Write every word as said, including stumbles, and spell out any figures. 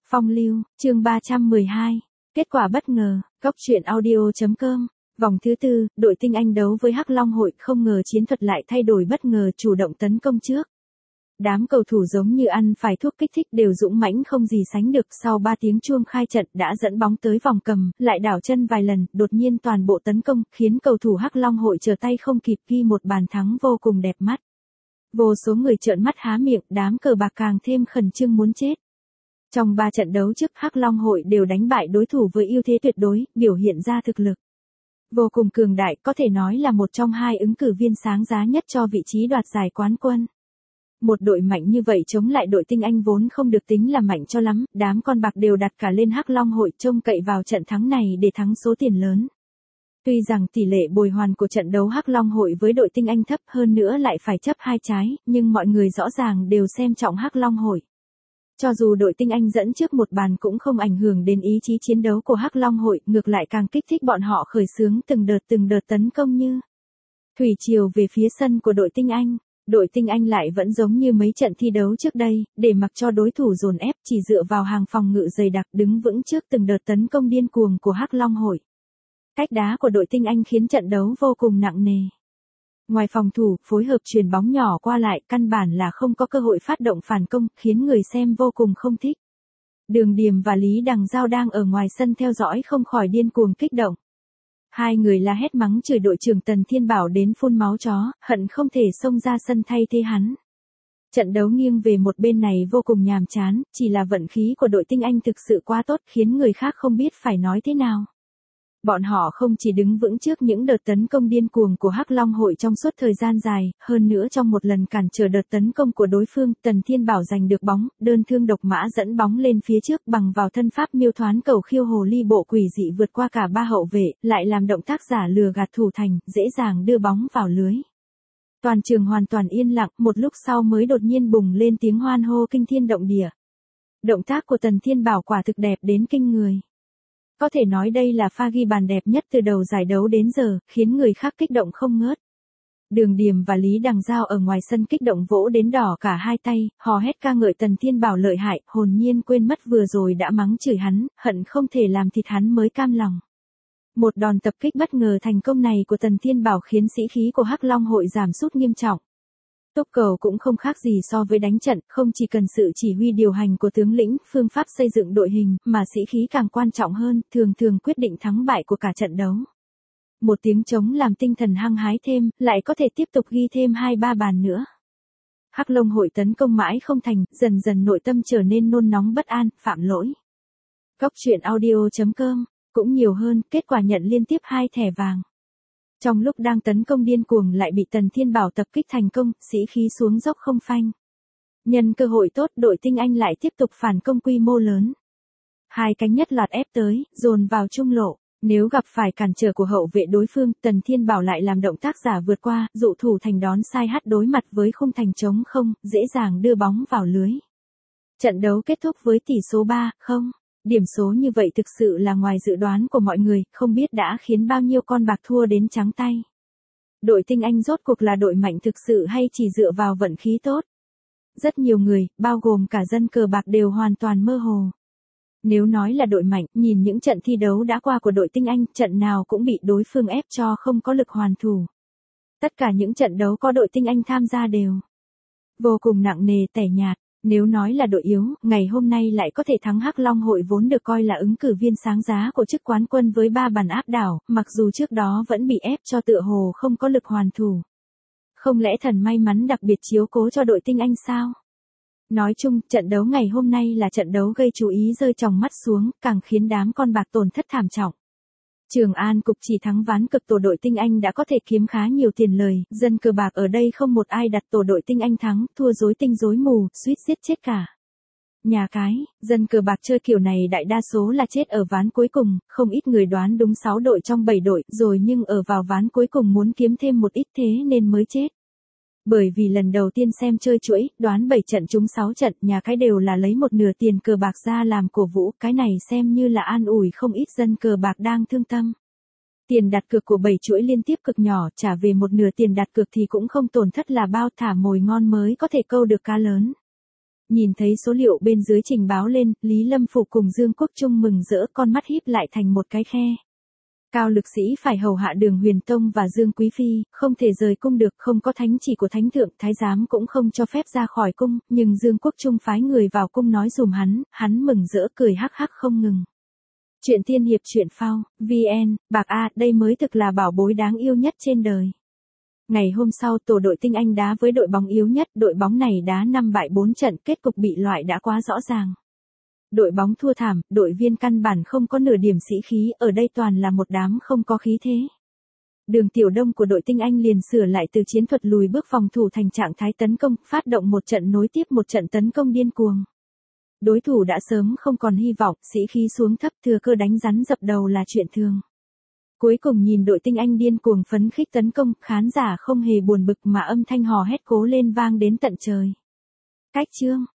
Phong lưu, chương ba trăm mười hai. Kết quả bất ngờ, Cóc truyện audio chấm com. Vòng thứ tư, đội Tinh Anh đấu với Hắc Long Hội, không ngờ chiến thuật lại thay đổi bất ngờ, chủ động tấn công trước. Đám cầu thủ giống như ăn phải thuốc kích thích, đều dũng mãnh không gì sánh được, sau ba tiếng chuông khai trận đã dẫn bóng tới vòng cầm, lại đảo chân vài lần, đột nhiên toàn bộ tấn công, khiến cầu thủ Hắc Long Hội trở tay không kịp, ghi một bàn thắng vô cùng đẹp mắt. Vô số người trợn mắt há miệng, đám cờ bạc càng thêm khẩn trương muốn chết. Trong ba trận đấu trước, Hắc Long Hội đều đánh bại đối thủ với ưu thế tuyệt đối, biểu hiện ra thực lực vô cùng cường đại, có thể nói là một trong hai ứng cử viên sáng giá nhất cho vị trí đoạt giải quán quân. Một đội mạnh như vậy chống lại đội Tinh Anh vốn không được tính là mạnh cho lắm, đám con bạc đều đặt cả lên Hắc Long Hội, trông cậy vào trận thắng này để thắng số tiền lớn. Tuy rằng tỷ lệ bồi hoàn của trận đấu Hắc Long Hội với đội Tinh Anh thấp hơn nữa lại phải chấp hai trái, nhưng mọi người rõ ràng đều xem trọng Hắc Long Hội. Cho dù đội Tinh Anh dẫn trước một bàn cũng không ảnh hưởng đến ý chí chiến đấu của Hắc Long Hội, ngược lại càng kích thích bọn họ khởi xướng từng đợt từng đợt tấn công như thủy triều về phía sân của đội Tinh Anh. Đội Tinh Anh lại vẫn giống như mấy trận thi đấu trước đây, để mặc cho đối thủ dồn ép, chỉ dựa vào hàng phòng ngự dày đặc đứng vững trước từng đợt tấn công điên cuồng của Hắc Long Hội. Cách đá của đội Tinh Anh khiến trận đấu vô cùng nặng nề. Ngoài phòng thủ, phối hợp chuyền bóng nhỏ qua lại, căn bản là không có cơ hội phát động phản công, khiến người xem vô cùng không thích. Đường Điềm và Lý Đằng Giao đang ở ngoài sân theo dõi không khỏi điên cuồng kích động. Hai người la hét mắng chửi đội trưởng Tần Thiên Bảo đến phun máu chó, hận không thể xông ra sân thay thế hắn. Trận đấu nghiêng về một bên này vô cùng nhàm chán, chỉ là vận khí của đội Tinh Anh thực sự quá tốt, khiến người khác không biết phải nói thế nào. Bọn họ không chỉ đứng vững trước những đợt tấn công điên cuồng của Hắc Long Hội trong suốt thời gian dài, hơn nữa trong một lần cản trở đợt tấn công của đối phương, Tần Thiên Bảo giành được bóng, đơn thương độc mã dẫn bóng lên phía trước, bằng vào thân pháp miêu thoán cầu khiêu hồ ly bộ quỷ dị vượt qua cả ba hậu vệ, lại làm động tác giả lừa gạt thủ thành, dễ dàng đưa bóng vào lưới. Toàn trường hoàn toàn yên lặng, một lúc sau mới đột nhiên bùng lên tiếng hoan hô kinh thiên động địa. Động tác của Tần Thiên Bảo quả thực đẹp đến kinh người. Có thể nói đây là pha ghi bàn đẹp nhất từ đầu giải đấu đến giờ, khiến người khác kích động không ngớt. Đường Điềm và Lý Đằng Giao ở ngoài sân kích động vỗ đến đỏ cả hai tay, hò hét ca ngợi Tần Thiên Bảo lợi hại, hồn nhiên quên mất vừa rồi đã mắng chửi hắn, hận không thể làm thịt hắn mới cam lòng. Một đòn tập kích bất ngờ thành công này của Tần Thiên Bảo khiến sĩ khí của Hắc Long Hội giảm sút nghiêm trọng. Túc cầu cũng không khác gì so với đánh trận, không chỉ cần sự chỉ huy điều hành của tướng lĩnh, phương pháp xây dựng đội hình, mà sĩ khí càng quan trọng hơn, thường thường quyết định thắng bại của cả trận đấu. Một tiếng trống làm tinh thần hăng hái thêm, lại có thể tiếp tục ghi thêm hai ba bàn nữa. Hắc Long Hội tấn công mãi không thành, dần dần nội tâm trở nên nôn nóng bất an, phạm lỗi. Cóc truyện audio chấm com, cũng nhiều hơn, kết quả nhận liên tiếp hai thẻ vàng. Trong lúc đang tấn công điên cuồng lại bị Tần Thiên Bảo tập kích thành công, sĩ khí xuống dốc không phanh. Nhân cơ hội tốt, đội Tinh Anh lại tiếp tục phản công quy mô lớn. Hai cánh nhất loạt ép tới, dồn vào trung lộ. Nếu gặp phải cản trở của hậu vệ đối phương, Tần Thiên Bảo lại làm động tác giả vượt qua, dụ thủ thành đón sai hắt đối mặt với khung thành trống không, dễ dàng đưa bóng vào lưới. Trận đấu kết thúc với tỷ số ba không. Điểm số như vậy thực sự là ngoài dự đoán của mọi người, không biết đã khiến bao nhiêu con bạc thua đến trắng tay. Đội Tinh Anh rốt cuộc là đội mạnh thực sự hay chỉ dựa vào vận khí tốt? Rất nhiều người, bao gồm cả dân cờ bạc đều hoàn toàn mơ hồ. Nếu nói là đội mạnh, nhìn những trận thi đấu đã qua của đội Tinh Anh, trận nào cũng bị đối phương ép cho không có lực hoàn thủ. Tất cả những trận đấu có đội Tinh Anh tham gia đều vô cùng nặng nề, tẻ nhạt. Nếu nói là đội yếu, ngày hôm nay lại có thể thắng Hắc Long Hội vốn được coi là ứng cử viên sáng giá của chức quán quân với ba bàn áp đảo, mặc dù trước đó vẫn bị ép cho tựa hồ không có lực hoàn thủ. Không lẽ thần may mắn đặc biệt chiếu cố cho đội Tinh Anh sao? Nói chung, trận đấu ngày hôm nay là trận đấu gây chú ý rơi tròng mắt xuống, càng khiến đám con bạc tổn thất thảm trọng. Trường An cục chỉ thắng ván cực tổ đội Tinh Anh đã có thể kiếm khá nhiều tiền lời, dân cờ bạc ở đây không một ai đặt tổ đội Tinh Anh thắng, thua rối tinh rối mù, suýt giết chết cả nhà cái. Dân cờ bạc chơi kiểu này đại đa số là chết ở ván cuối cùng, không ít người đoán đúng sáu đội trong bảy đội, rồi nhưng ở vào ván cuối cùng muốn kiếm thêm một ít thế nên mới chết. Bởi vì lần đầu tiên xem chơi chuỗi, đoán bảy trận trúng sáu trận, nhà cái đều là lấy một nửa tiền cờ bạc ra làm cổ vũ, cái này xem như là an ủi không ít dân cờ bạc đang thương tâm. Tiền đặt cược của bảy chuỗi liên tiếp cực nhỏ, trả về một nửa tiền đặt cược thì cũng không tổn thất là bao, thả mồi ngon mới có thể câu được cá lớn. Nhìn thấy số liệu bên dưới trình báo lên, Lý Lâm Phục cùng Dương Quốc Trung mừng rỡ, con mắt híp lại thành một cái khe. Cao lực sĩ phải hầu hạ Đường Huyền Tông và Dương Quý Phi, không thể rời cung được, không có thánh chỉ của thánh thượng, thái giám cũng không cho phép ra khỏi cung, nhưng Dương Quốc Trung phái người vào cung nói dùm hắn, hắn mừng rỡ cười hắc hắc không ngừng. Chuyện tiên hiệp truyện phao, vê en, bạc A, đây mới thực là bảo bối đáng yêu nhất trên đời. Ngày hôm sau tổ đội tinh Anh đá với đội bóng yếu nhất, đội bóng này đá năm bại bốn trận, kết cục bị loại đã quá rõ ràng. Đội bóng thua thảm, đội viên căn bản không có nửa điểm sĩ khí, ở đây toàn là một đám không có khí thế. Đường Tiểu Đông của đội tinh Anh liền sửa lại từ chiến thuật lùi bước phòng thủ thành trạng thái tấn công, phát động một trận nối tiếp một trận tấn công điên cuồng. Đối thủ đã sớm không còn hy vọng, sĩ khí xuống thấp, thừa cơ đánh rắn dập đầu là chuyện thường. Cuối cùng nhìn đội tinh Anh điên cuồng phấn khích tấn công, khán giả không hề buồn bực mà âm thanh hò hét cố lên vang đến tận trời. Cách chương